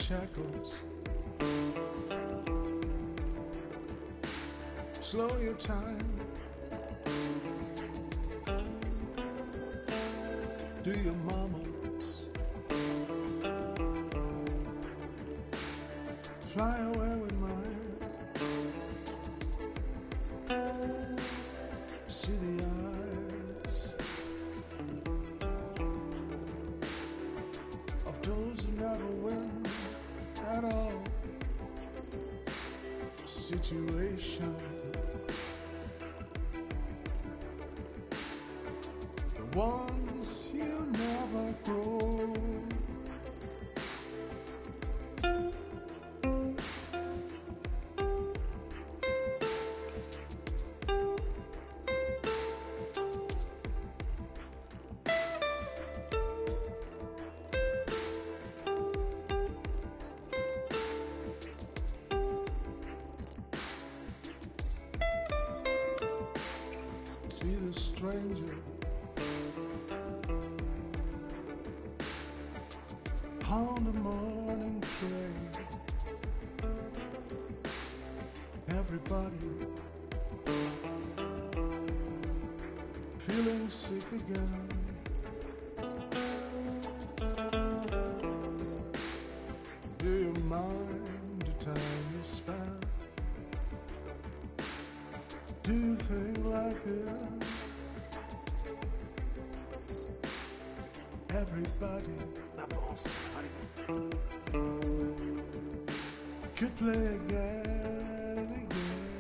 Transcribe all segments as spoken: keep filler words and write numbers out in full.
shackles. Slow your time. Do your mamas. Fly away with mine. See the eyes of those who never win at all. Situation, the ones you never grow. See the stranger on the morning train. Everybody feeling sick again. Do you mind the time you spend? Do you think like this? Everybody could play again and again.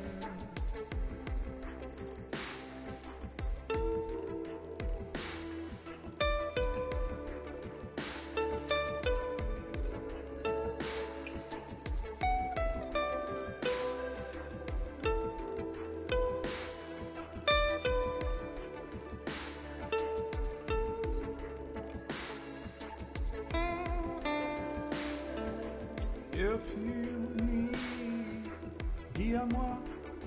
If you need, dis à moi.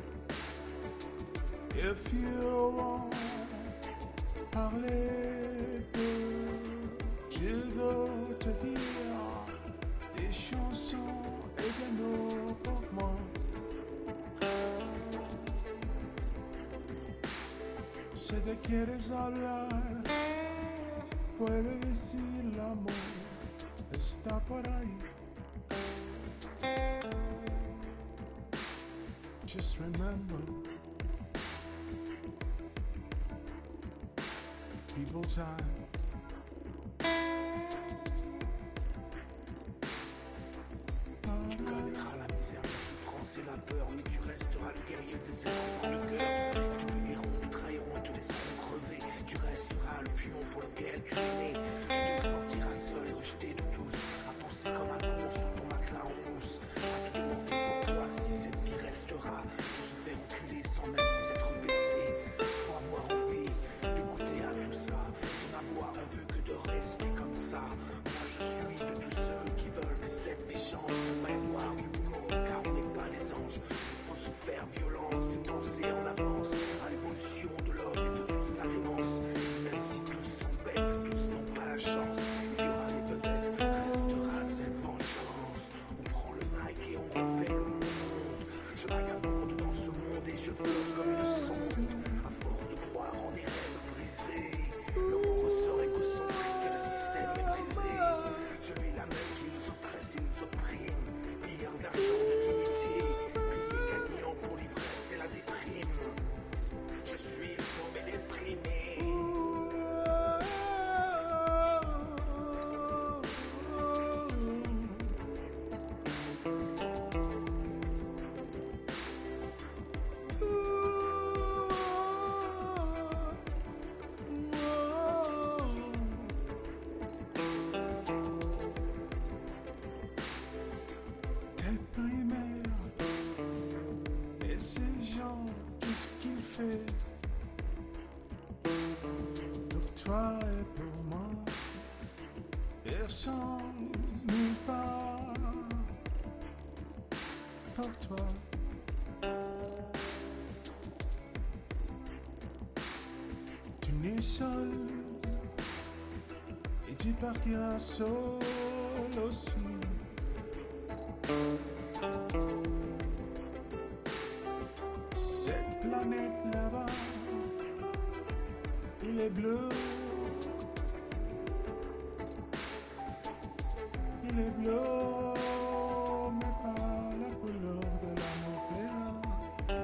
If you want parler de, je veux te dire des chansons et des mots pour moi. Si te quieres hablar, puedes decir l'amor está por ahí. Just remember, people time. Tu connaîtras la misère, la souffrance et la peur, mais tu resteras le guerrier des efforts dans le cœur. Te puniront, te trahiront et te laisseront crever. Tu resteras le pion pour lequel tu es né. Tu te sentiras seul et rejeté de tous, à penser comme un con sur ton matelas en mousse, à te demander pourquoi si cette vie restera. Tu se fais enculer sans même s'être baissé. Faut avoir envie de goûter à tout ça, de n'avoir envie que de rester comme ça. Moi je suis de tous ceux qui veulent que cette vie change. Faut pas voir du boulot car on n'est pas des anges. Faut se faire violence et penser en avance à l'évolution de l'homme et de toute sa démence. Même si tous sont bêtes, tous n'ont pas la chance. Il y aura des vedettes, restera cette vengeance. On prend le mic et on refait le monde. Je vagabonde dans ce monde et je flotte comme une sonde. À force de croire en des rêves brisés, le monde ressort égocentrique et le système est brisé. Celui-là même qui nous oppresse et nous opprime. Milliards d'argent de dignité, payé gagnant pour l'ivresse et la déprime. Je suis le mauvais déprimé. Et ces gens, qu'est-ce qu'ils font pour toi et pour moi? Personne nulle part pour toi. Tu n'es seul et tu partiras seul aussi. bleu. Il est bleu, mais pas la couleur de l'amour plein.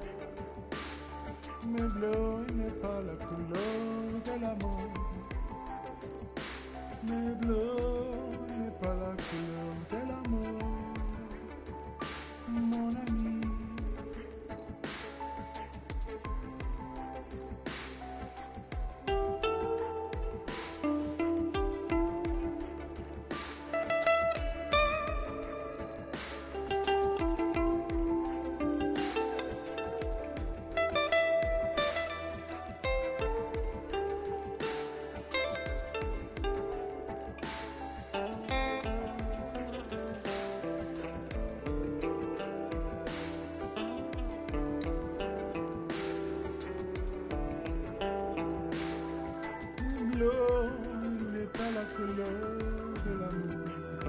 Mais bleu, il n'est pas la couleur de l'amour. Mais bleu, il n'est pas la couleur de l'amour. Mon ami. Bleu, il n'est pas la couleur de l'amour.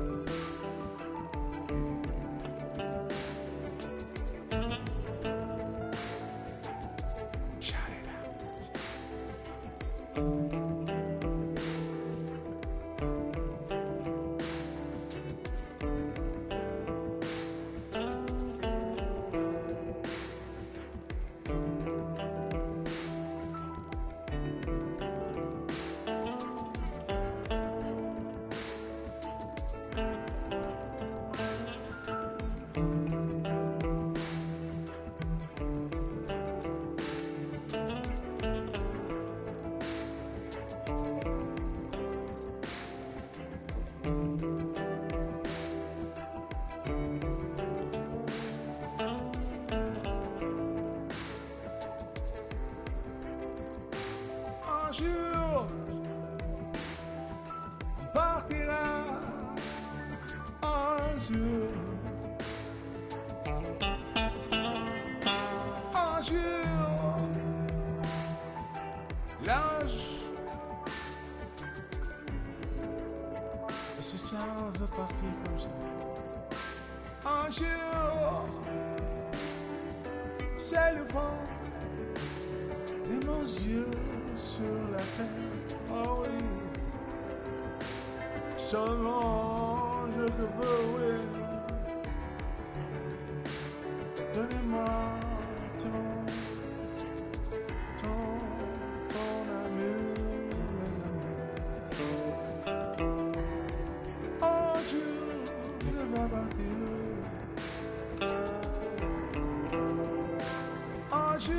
Un jour, on partira. Un jour, un jour, l'âge. Et c'est ça, on veut partir comme ça. Un jour, c'est le vent de nos yeux sur la terre. Oh oui, seulement je te veux, oui. Donnez-moi ton, ton, ton amour, mes amis. Oh Dieu, je vais partir. Oh Dieu.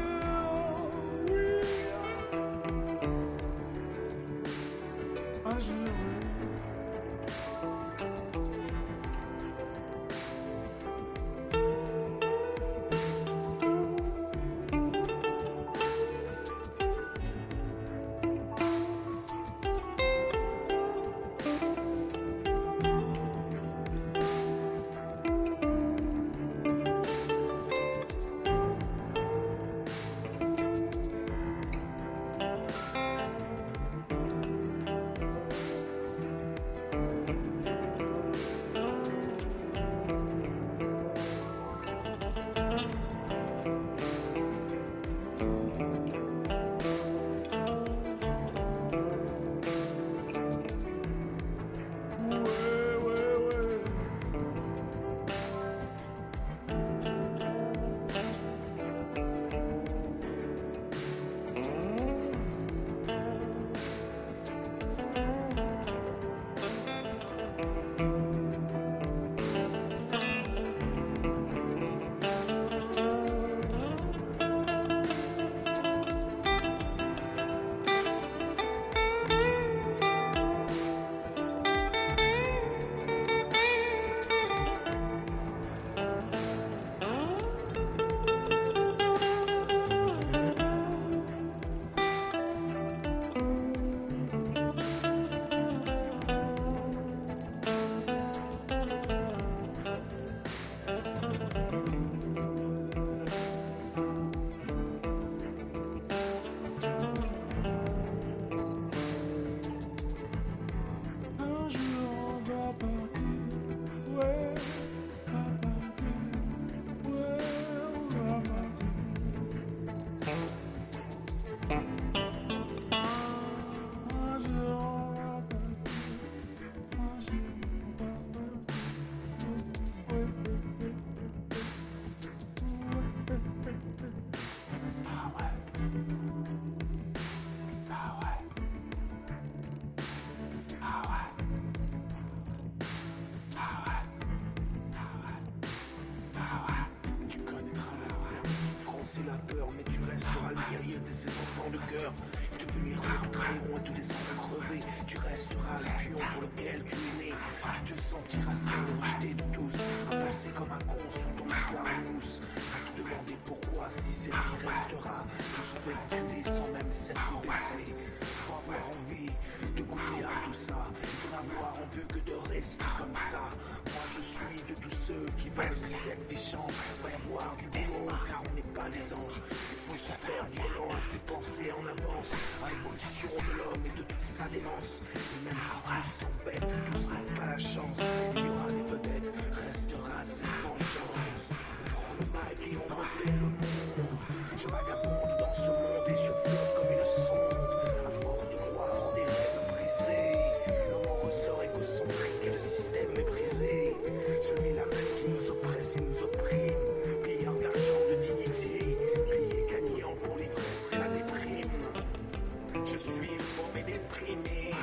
France et la peur, mais tu resteras le guerrier de ces enfants de cœur. Ils te puniront, te trahiront et te laisseront crever. Tu resteras le pion pour lequel tu es né. Tu te sentiras seul et rejeté de tous, à penser comme un con sous ton matelas en mousse, à te demander pourquoi, si c'est lui qui restera, tout se fait enculer sans même s'être baissé. Faut avoir envie de goûter à tout ça, et de n'avoir envie que de rester comme ça. Moi je suis de tous ceux qui veulent cette vie change. Va y avoir du boulot car on n'est pas des anges. Il faut se faire violence et penser en avance à l'évolution de l'homme et de toute sa démence. Et même si tous sont bêtes, tous n'ont pas la chance, il y aura des vedettes, restera cette vengeance. On prend le mic et on refait le monde. Je vagabonde dans ce monde et je flotte comme une sonde. À force de croire en des rêves brisés, l'homme en ressort et que son fric et le système est brisé. Celui-là même qui nous oppresse et nous opprime, pilleur d'argent, de dignité, plié gagnant pour l'ivresse et la déprime. Je suis le mauvais déprimé.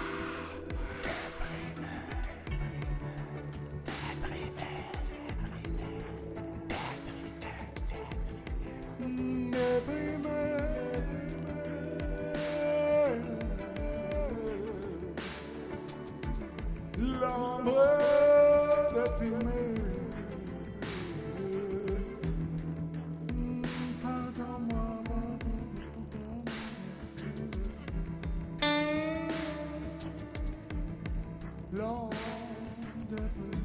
L'ombre déprimée. Pardonne-moi, pardonne-moi. L'ombre déprimée.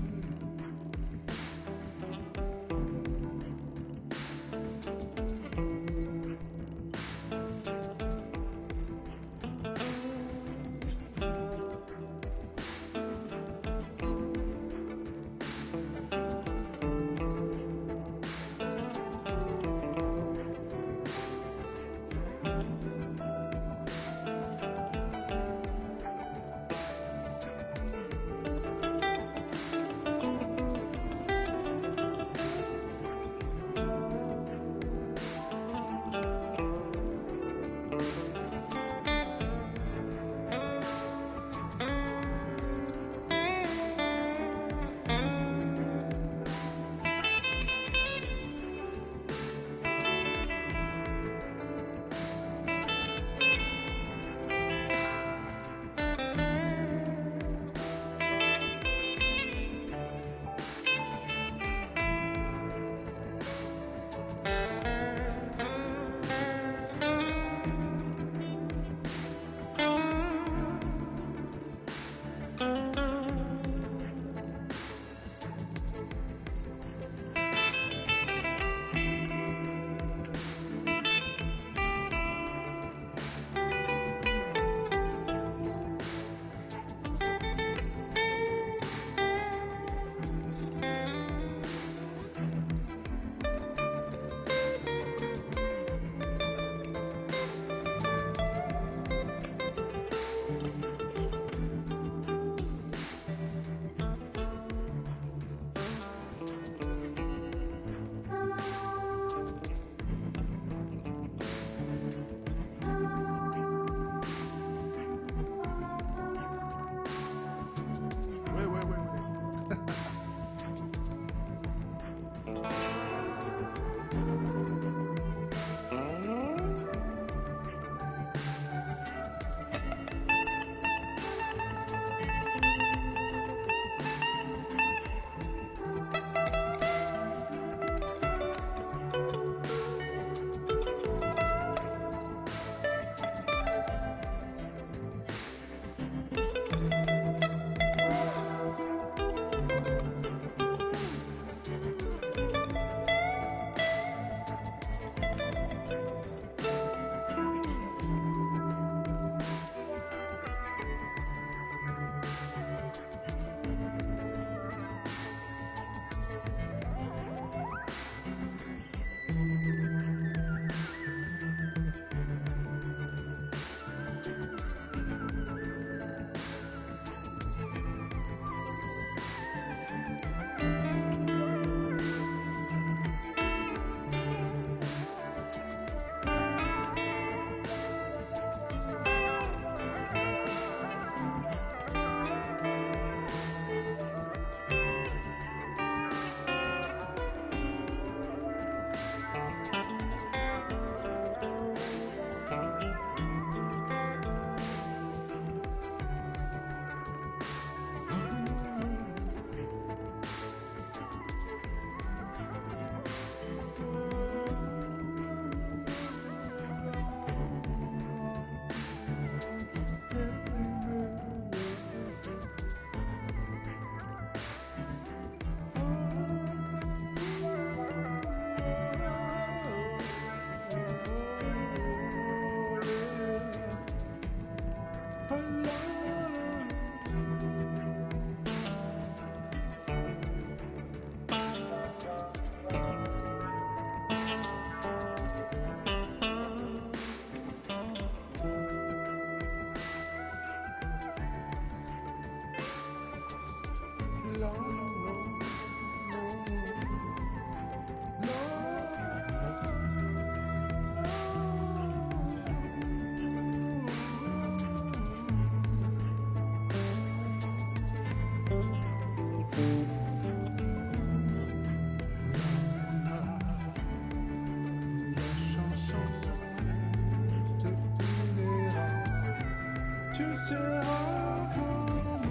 sera comme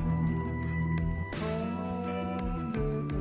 on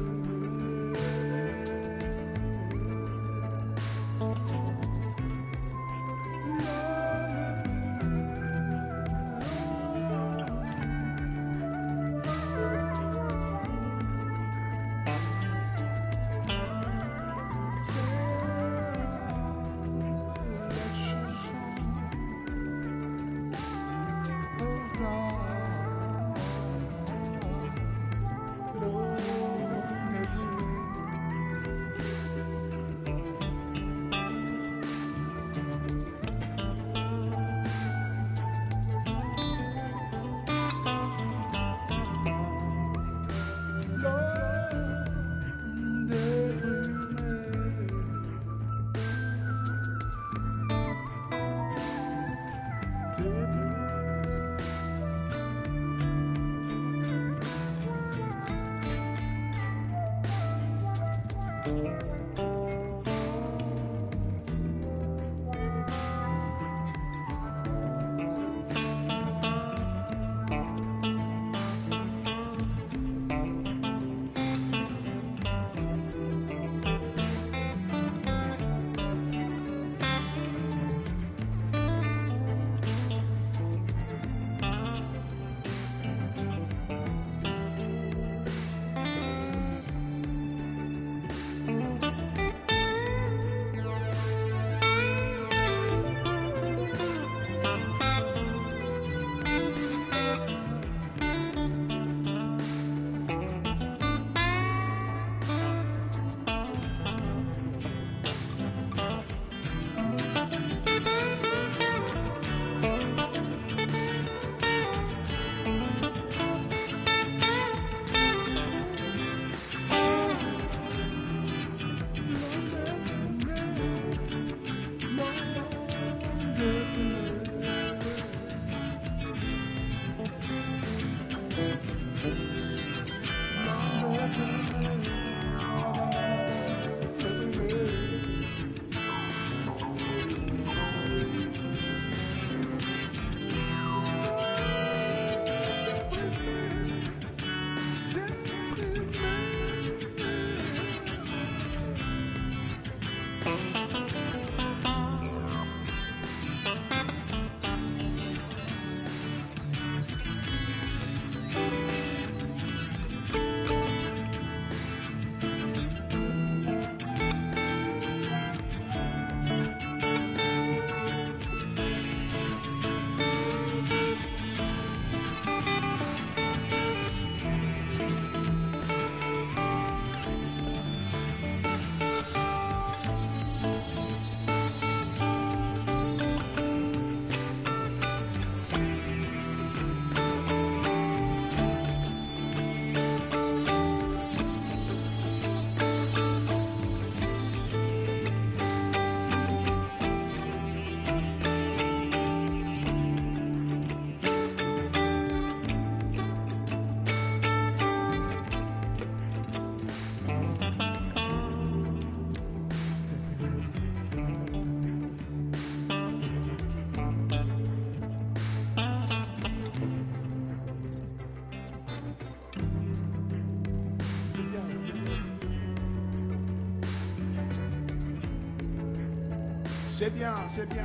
C'est bien, c'est bien.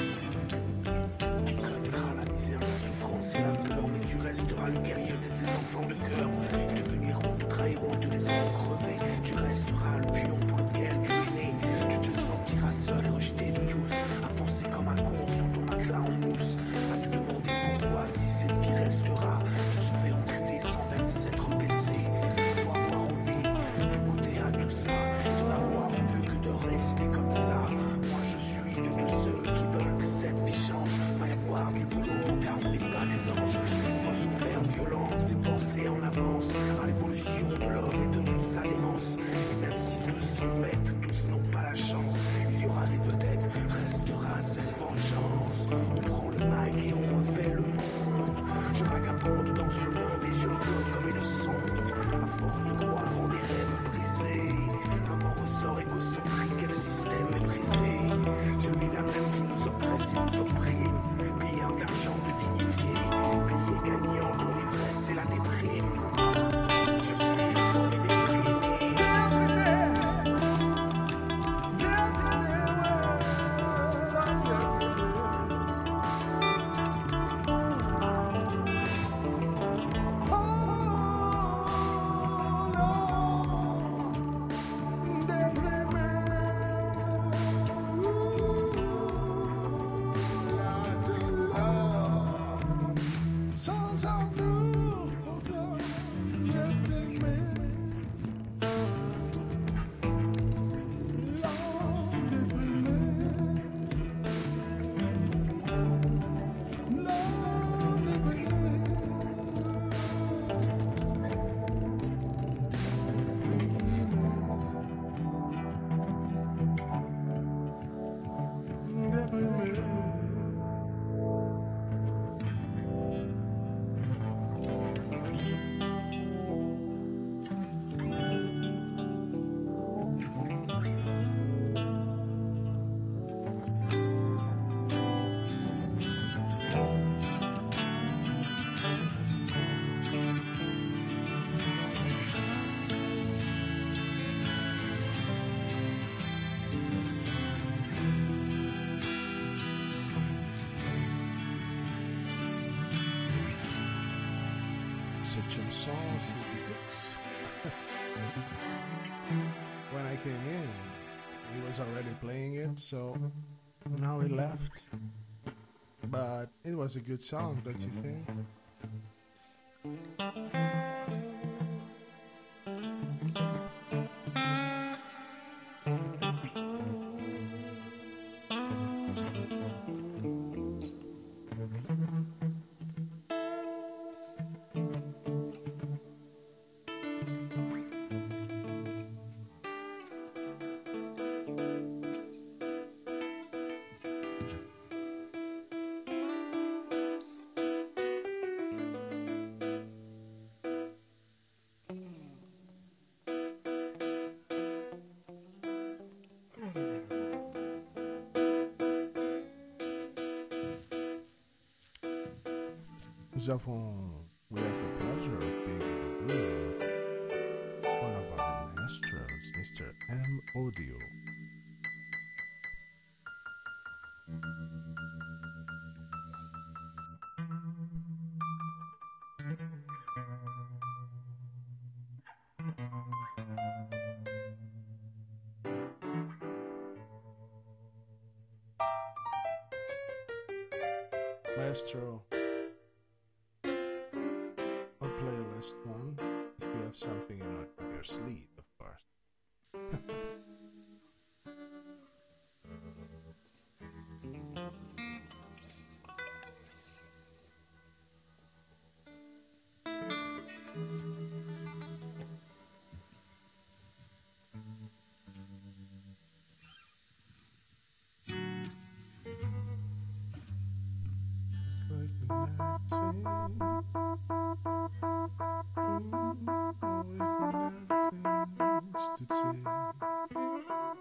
Tu connaîtras la misère, la souffrance et la peur, mais tu resteras le guerrier de ses enfants. descendre le cœur. Ils te puniront, te trahiront et te laisseront crever. Tu resteras le pion pour lequel tu es né. Tu te sentiras seul et rejeté de tous, à penser comme un con sur ton matelas en mousse, à te demander pourquoi si cette vie restera. Te sauver enculé sans même s'être baissé. Faut avoir envie de goûter à tout ça, de n'avoir envie que de rester comme ça. Moi je suis de tous ceux qui veulent que cette vie change. Va y avoir du boulot car on n'est pas des anges. On va se faire violence et penser en avance à l'évolution de l'homme et de toute sa démence. Et même si tous sont bêtes, tous n'ont pas la chance, il y aura des vedettes, restera cette vengeance. On prend le mic et on refait le monde. Je vagabonde dans ce monde et je flotte comme une sonde. À force de croire en des rêves brisés, l'homme en ressort égocentrique et le système est brisé. Celui-là même qui nous oppresse et nous opprime. Milliards d'argent de dignité, billets gagnants pour l'ivresse et la déprime. Je suis le premier déprimé. Cette chanson, c'est du Dux. When I came in, he was already playing it, so now he left. But it was a good song, don't you think? Nous avons, we have the pleasure of being in the room, one of our maestros, Mister M. Audio. Maestro, a playlist one, if you have something in your, up your sleeve, of course. It's like the night thing. Always the best things to take.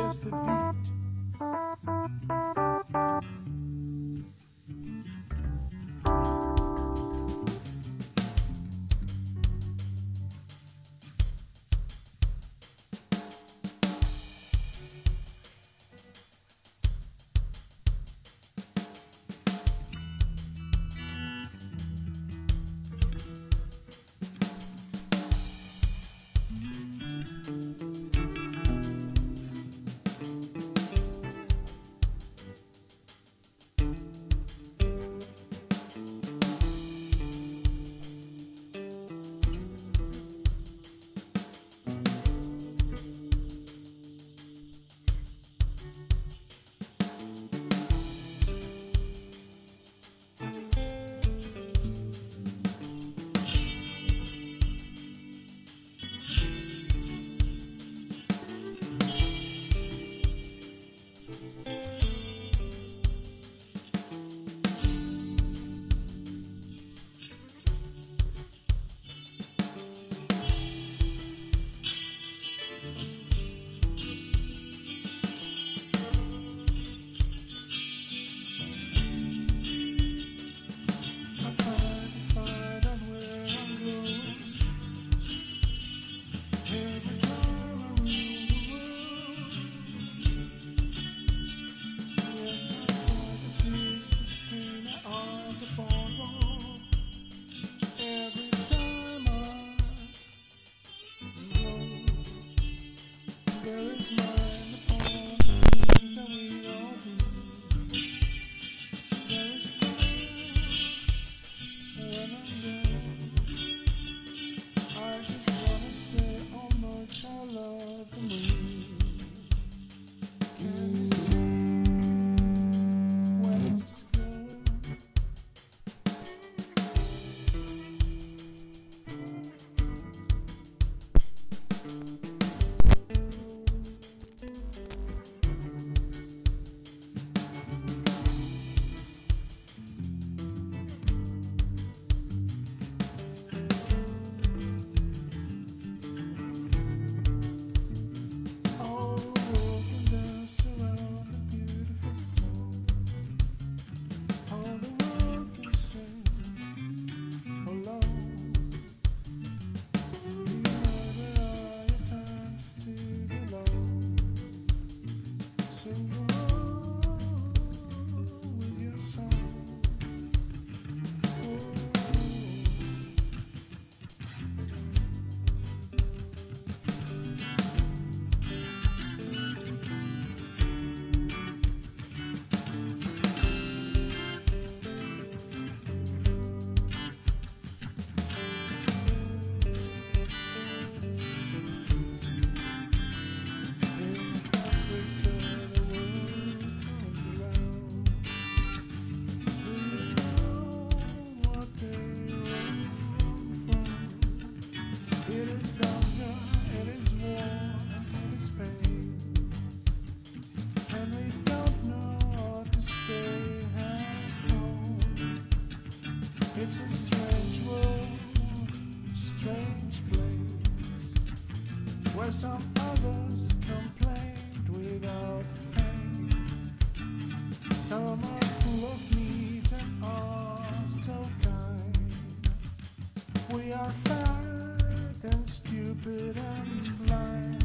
just a beat. Some others complained without pain. Some are full of meat and are so kind. We are fat and stupid and blind.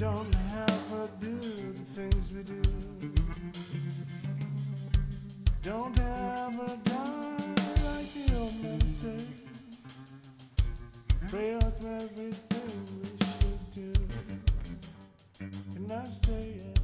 don't ever do the things we do. Don't ever die like the old men say. Pray out to everything we should do. And I say it.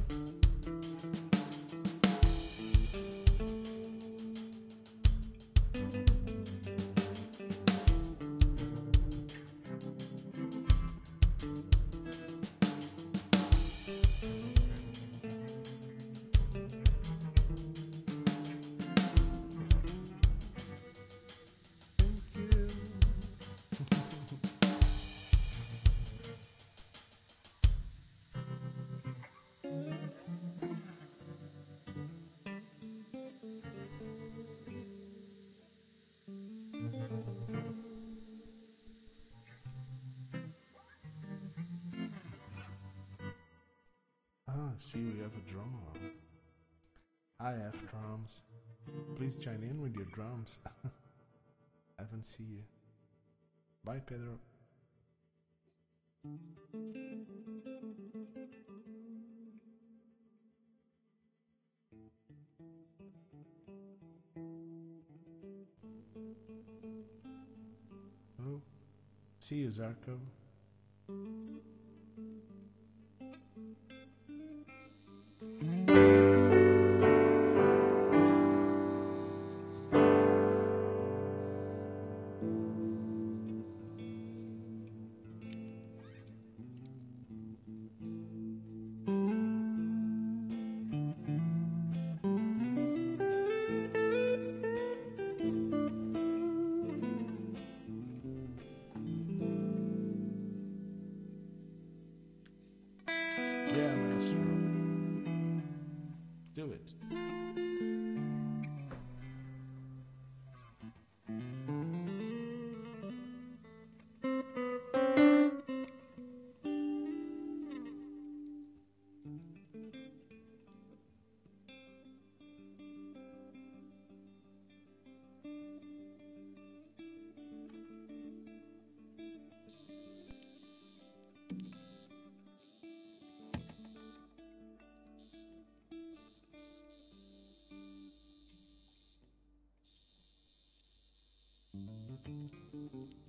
Ah, see, we have a drummer. I have drums. Please join in with your drums. I haven't seen you. Bye, Pedro. Oh, see you, Zarko. Yeah, maestro. Do it. Thank you.